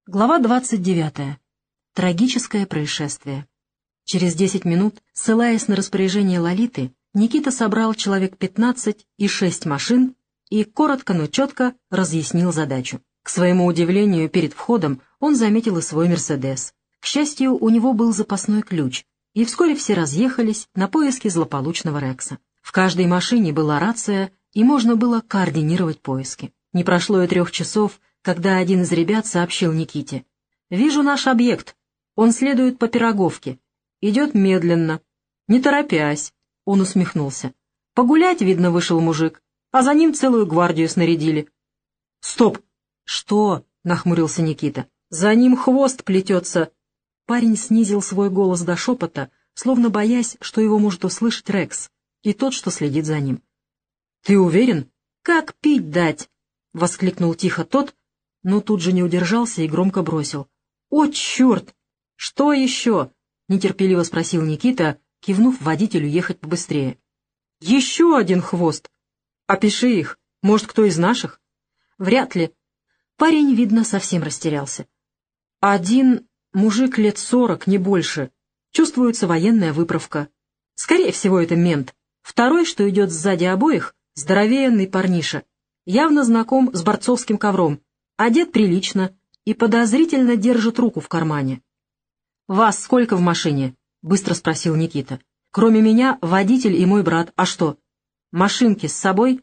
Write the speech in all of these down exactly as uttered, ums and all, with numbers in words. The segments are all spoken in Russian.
Глава двадцать девятая. Трагическое происшествие. Через десять минут, ссылаясь на распоряжение Лолиты, Никита собрал человек пятнадцать и шесть машин и коротко, но четко разъяснил задачу. К своему удивлению, перед входом он заметил и свой «Мерседес». К счастью, у него был запасной ключ, и вскоре все разъехались на поиски злополучного Рекса. В каждой машине была рация, и можно было координировать поиски. Не прошло и трех часов, когда один из ребят сообщил Никите: «Вижу наш объект. Он следует по Пироговке. Идет медленно, не торопясь». Он усмехнулся. «Погулять, видно, вышел мужик, а за ним целую гвардию снарядили». «Стоп!» «Что?» — нахмурился Никита. «За ним хвост плетется». Парень снизил свой голос до шепота, словно боясь, что его может услышать Рекс и тот, что следит за ним. «Ты уверен?» «Как пить дать?» — воскликнул тихо тот, но тут же не удержался и громко бросил: «О, черт!» «Что еще?» — нетерпеливо спросил Никита, кивнув водителю ехать побыстрее. «Еще один хвост. Опиши их. Может, кто из наших?» «Вряд ли». Парень, видно, совсем растерялся. «Один мужик лет сорок, не больше. Чувствуется военная выправка. Скорее всего, это мент. Второй, что идет сзади обоих, здоровенный парниша. Явно знаком с борцовским ковром. Одет прилично и подозрительно держит руку в кармане». «Вас сколько в машине?» — быстро спросил Никита. «Кроме меня водитель и мой брат. А что? Машинки с собой?»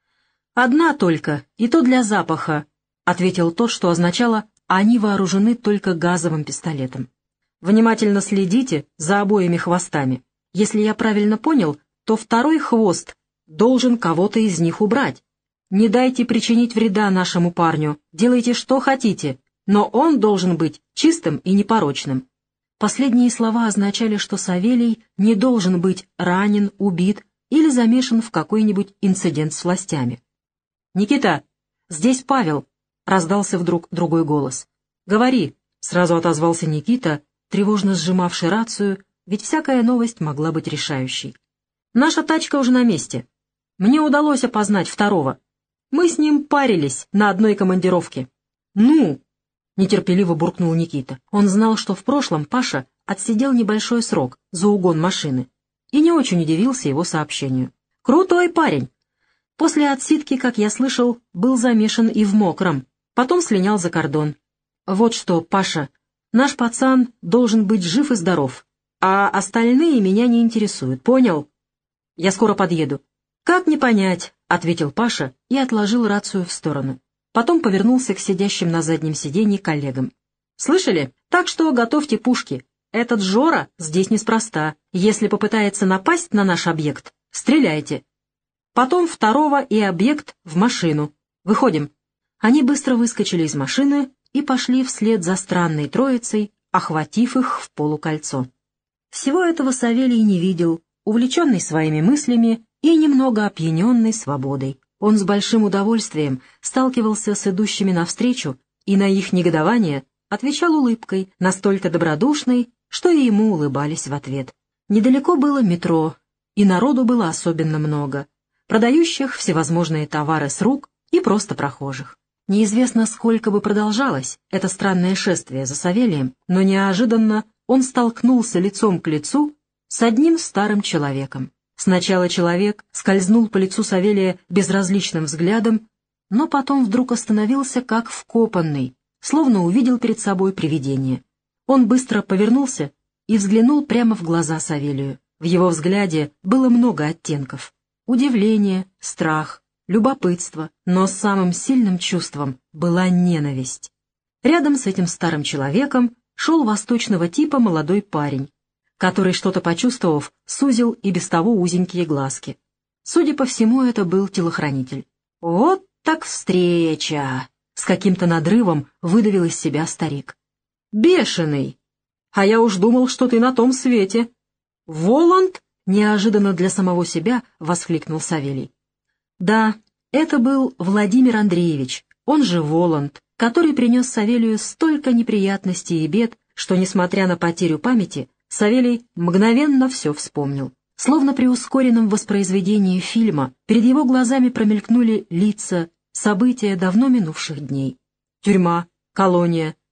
«Одна только, и то для запаха», — ответил тот, что означало: «они вооружены только газовым пистолетом». «Внимательно следите за обоими хвостами. Если я правильно понял, то второй хвост должен кого-то из них убрать. Не дайте причинить вреда нашему парню, делайте что хотите, но он должен быть чистым и непорочным». Последние слова означали, что Савелий не должен быть ранен, убит или замешан в какой-нибудь инцидент с властями. «Никита, здесь Павел», — раздался вдруг другой голос. «Говори», — сразу отозвался Никита, тревожно сжимавший рацию, ведь всякая новость могла быть решающей. «Наша тачка уже на месте. Мне удалось опознать второго. Мы с ним парились на одной командировке». «Ну!» — нетерпеливо буркнул Никита. Он знал, что в прошлом Паша отсидел небольшой срок за угон машины, и не очень удивился его сообщению. «Крутой парень. После отсидки, как я слышал, был замешан и в мокром, потом слинял за кордон. Вот что, Паша, наш пацан должен быть жив и здоров, а остальные меня не интересуют, понял? Я скоро подъеду». «Как не понять?» — ответил Паша и отложил рацию в сторону. Потом повернулся к сидящим на заднем сиденье коллегам. «Слышали? Так что готовьте пушки. Этот Жора здесь неспроста. Если попытается напасть на наш объект, стреляйте. Потом второго и объект в машину. Выходим». Они быстро выскочили из машины и пошли вслед за странной троицей, охватив их в полукольцо. Всего этого Савелий не видел, увлеченный своими мыслями и немного опьяненный свободой. Он с большим удовольствием сталкивался с идущими навстречу и на их негодование отвечал улыбкой, настолько добродушной, что и ему улыбались в ответ. Недалеко было метро, и народу было особенно много, продающих всевозможные товары с рук и просто прохожих. Неизвестно, сколько бы продолжалось это странное шествие за Савелием, но неожиданно он столкнулся лицом к лицу с одним старым человеком. Сначала человек скользнул по лицу Савелия безразличным взглядом, но потом вдруг остановился как вкопанный, словно увидел перед собой привидение. Он быстро повернулся и взглянул прямо в глаза Савелию. В его взгляде было много оттенков: удивление, страх, любопытство, но самым сильным чувством была ненависть. Рядом с этим старым человеком шел восточного типа молодой парень, который, что-то почувствовав, сузил и без того узенькие глазки. Судя по всему, это был телохранитель. «Вот так встреча!» — с каким-то надрывом выдавил из себя старик. «Бешеный! А я уж думал, что ты на том свете!» «Воланд?» — неожиданно для самого себя воскликнул Савелий. Да, это был Владимир Андреевич, он же Воланд, который принес Савелию столько неприятностей и бед, что, несмотря на потерю памяти, Савелий мгновенно все вспомнил. Словно при ускоренном воспроизведении фильма перед его глазами промелькнули лица, события давно минувших дней. Тюрьма, колония,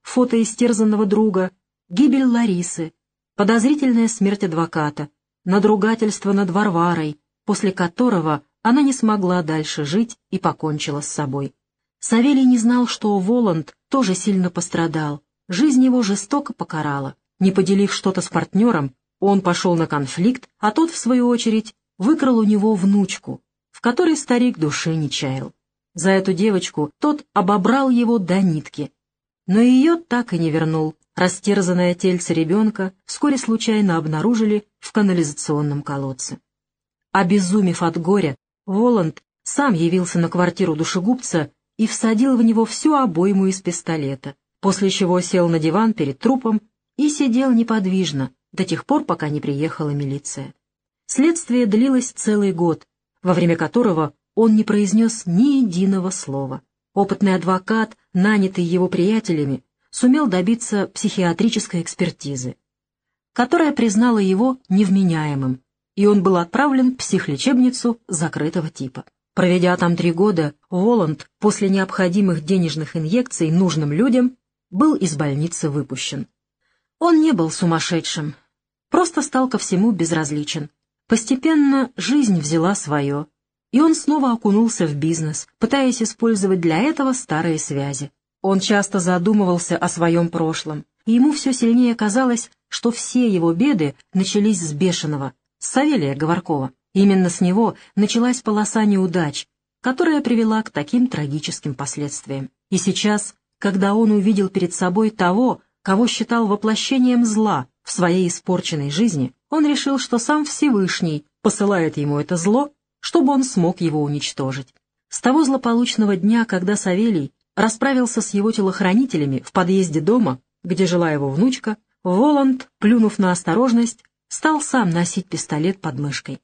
фото истерзанного друга, гибель Ларисы, подозрительная смерть адвоката, надругательство над Варварой, после которого она не смогла дальше жить и покончила с собой. Савелий не знал, что Воланд тоже сильно пострадал. Жизнь его жестоко покарала. Не поделив что-то с партнером, он пошел на конфликт, а тот, в свою очередь, выкрал у него внучку, в которой старик души не чаял. За эту девочку тот обобрал его до нитки. Но ее так и не вернул. Растерзанное тельце ребенка вскоре случайно обнаружили в канализационном колодце. Обезумев от горя, Воланд сам явился на квартиру душегубца и всадил в него всю обойму из пистолета, после чего сел на диван перед трупом и сидел неподвижно до тех пор, пока не приехала милиция. Следствие длилось целый год, во время которого он не произнес ни единого слова. Опытный адвокат, нанятый его приятелями, сумел добиться психиатрической экспертизы, которая признала его невменяемым, и он был отправлен в психлечебницу закрытого типа. Проведя там три года, Воланд после необходимых денежных инъекций нужным людям был из больницы выпущен. Он не был сумасшедшим, просто стал ко всему безразличен. Постепенно жизнь взяла свое, и он снова окунулся в бизнес, пытаясь использовать для этого старые связи. Он часто задумывался о своем прошлом, и ему все сильнее казалось, что все его беды начались с Бешеного, с Савелия Говоркова. Именно с него началась полоса неудач, которая привела к таким трагическим последствиям. И сейчас, когда он увидел перед собой того, кого считал воплощением зла в своей испорченной жизни, он решил, что сам Всевышний посылает ему это зло, чтобы он смог его уничтожить. С того злополучного дня, когда Савелий расправился с его телохранителями в подъезде дома, где жила его внучка, Воланд, плюнув на осторожность, стал сам носить пистолет под мышкой.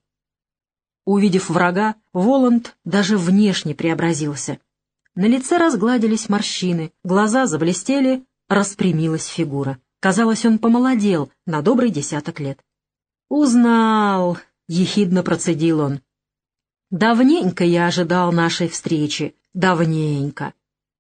Увидев врага, Воланд даже внешне преобразился. На лице разгладились морщины, глаза заблестели, распрямилась фигура. Казалось, он помолодел на добрый десяток лет. «Узнал!» — ехидно процедил он. «Давненько я ожидал нашей встречи, давненько».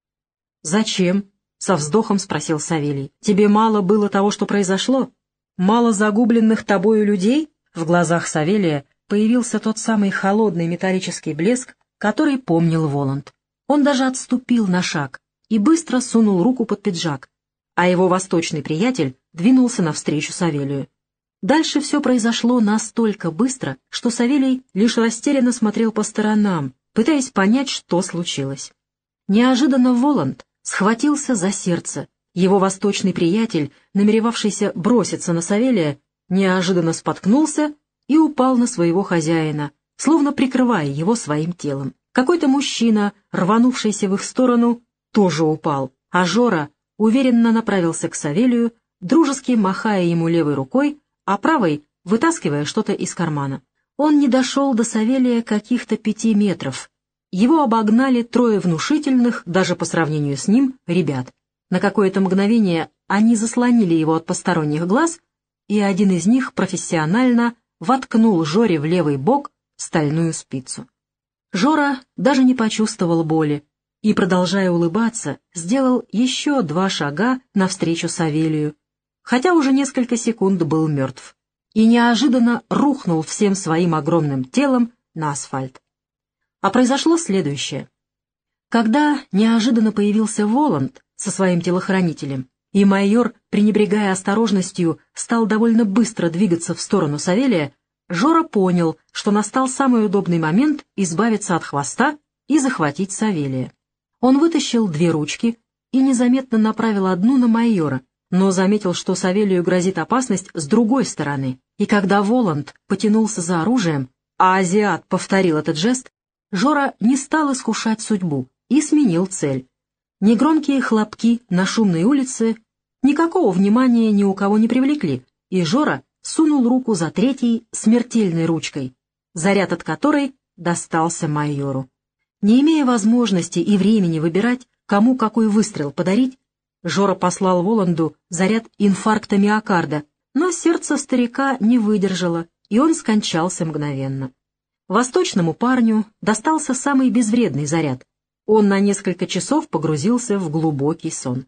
«Зачем?» — со вздохом спросил Савелий. «Тебе мало было того, что произошло? Мало загубленных тобою людей?» В глазах Савелия появился тот самый холодный металлический блеск, который помнил Воланд. Он даже отступил на шаг и быстро сунул руку под пиджак, а его восточный приятель двинулся навстречу Савелию. Дальше все произошло настолько быстро, что Савелий лишь растерянно смотрел по сторонам, пытаясь понять, что случилось. Неожиданно Воланд схватился за сердце. Его восточный приятель, намеревавшийся броситься на Савелия, неожиданно споткнулся и упал на своего хозяина, словно прикрывая его своим телом. Какой-то мужчина, рванувшийся в их сторону, тоже упал, а Жора уверенно направился к Савелию, дружески махая ему левой рукой, а правой вытаскивая что-то из кармана. Он не дошел до Савелия каких-то пяти метров. Его обогнали трое внушительных, даже по сравнению с ним, ребят. На какое-то мгновение они заслонили его от посторонних глаз, и один из них профессионально воткнул Жоре в левый бок стальную спицу. Жора даже не почувствовал боли и, продолжая улыбаться, сделал еще два шага навстречу Савелию, хотя уже несколько секунд был мертв, и неожиданно рухнул всем своим огромным телом на асфальт. А произошло следующее. Когда неожиданно появился Воланд со своим телохранителем, и майор, пренебрегая осторожностью, стал довольно быстро двигаться в сторону Савелия, Жора понял, что настал самый удобный момент избавиться от хвоста и захватить Савелия. Он вытащил две ручки и незаметно направил одну на майора, но заметил, что Савелию грозит опасность с другой стороны, и когда Воланд потянулся за оружием, а азиат повторил этот жест, Жора не стал искушать судьбу и сменил цель. Негромкие хлопки на шумной улице никакого внимания ни у кого не привлекли, и Жора сунул руку за третьей смертельной ручкой, заряд от которой достался майору. Не имея возможности и времени выбирать, кому какой выстрел подарить, Жора послал Воланду заряд инфаркта миокарда, но сердце старика не выдержало, и он скончался мгновенно. Восточному парню достался самый безвредный заряд. Он на несколько часов погрузился в глубокий сон.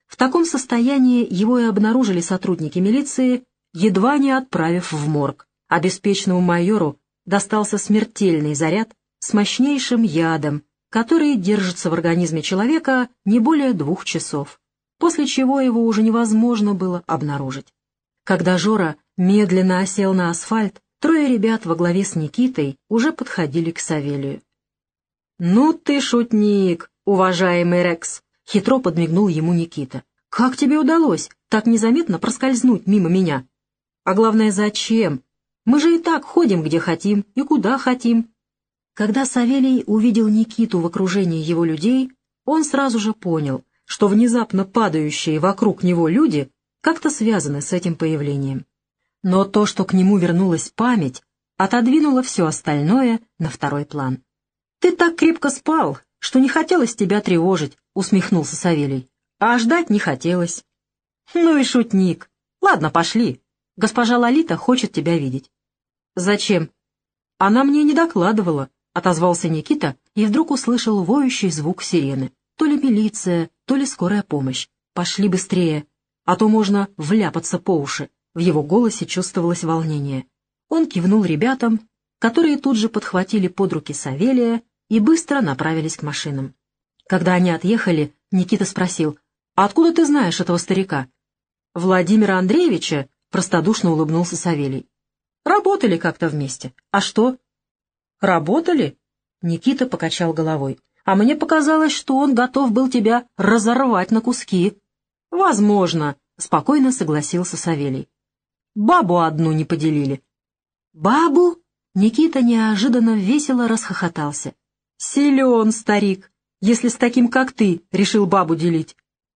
В таком состоянии его и обнаружили сотрудники милиции, едва не отправив в морг. А беспечному майору достался смертельный заряд с мощнейшим ядом, который держится в организме человека не более двух часов, после чего его уже невозможно было обнаружить. Когда Жора медленно осел на асфальт, трое ребят во главе с Никитой уже подходили к Савелию. «Ну ты шутник, уважаемый Рекс!» — хитро подмигнул ему Никита. «Как тебе удалось так незаметно проскользнуть мимо меня? А главное, зачем? Мы же и так ходим, где хотим и куда хотим». Когда Савелий увидел Никиту в окружении его людей, он сразу же понял, что внезапно падающие вокруг него люди как-то связаны с этим появлением. Но то, что к нему вернулась память, отодвинуло все остальное на второй план. «Ты так крепко спал, что не хотелось тебя тревожить», — усмехнулся Савелий. «А ждать не хотелось». «Ну и шутник. Ладно, пошли. Госпожа Лолита хочет тебя видеть». «Зачем?» «Она мне не докладывала», — отозвался Никита и вдруг услышал воющий звук сирены. То ли милиция, то ли скорая помощь. «Пошли быстрее, а то можно вляпаться по уши». В его голосе чувствовалось волнение. Он кивнул ребятам, которые тут же подхватили под руки Савелия и быстро направились к машинам. Когда они отъехали, Никита спросил: «А откуда ты знаешь этого старика?» «Владимира Андреевича», — простодушно улыбнулся Савелий. «Работали как-то вместе. А что?» «Работали?» — Никита покачал головой. «А мне показалось, что он готов был тебя разорвать на куски». «Возможно», — спокойно согласился Савелий. «Бабу одну не поделили». «Бабу?» — Никита неожиданно весело расхохотался. «Силен старик, если с таким, как ты, решил бабу делить.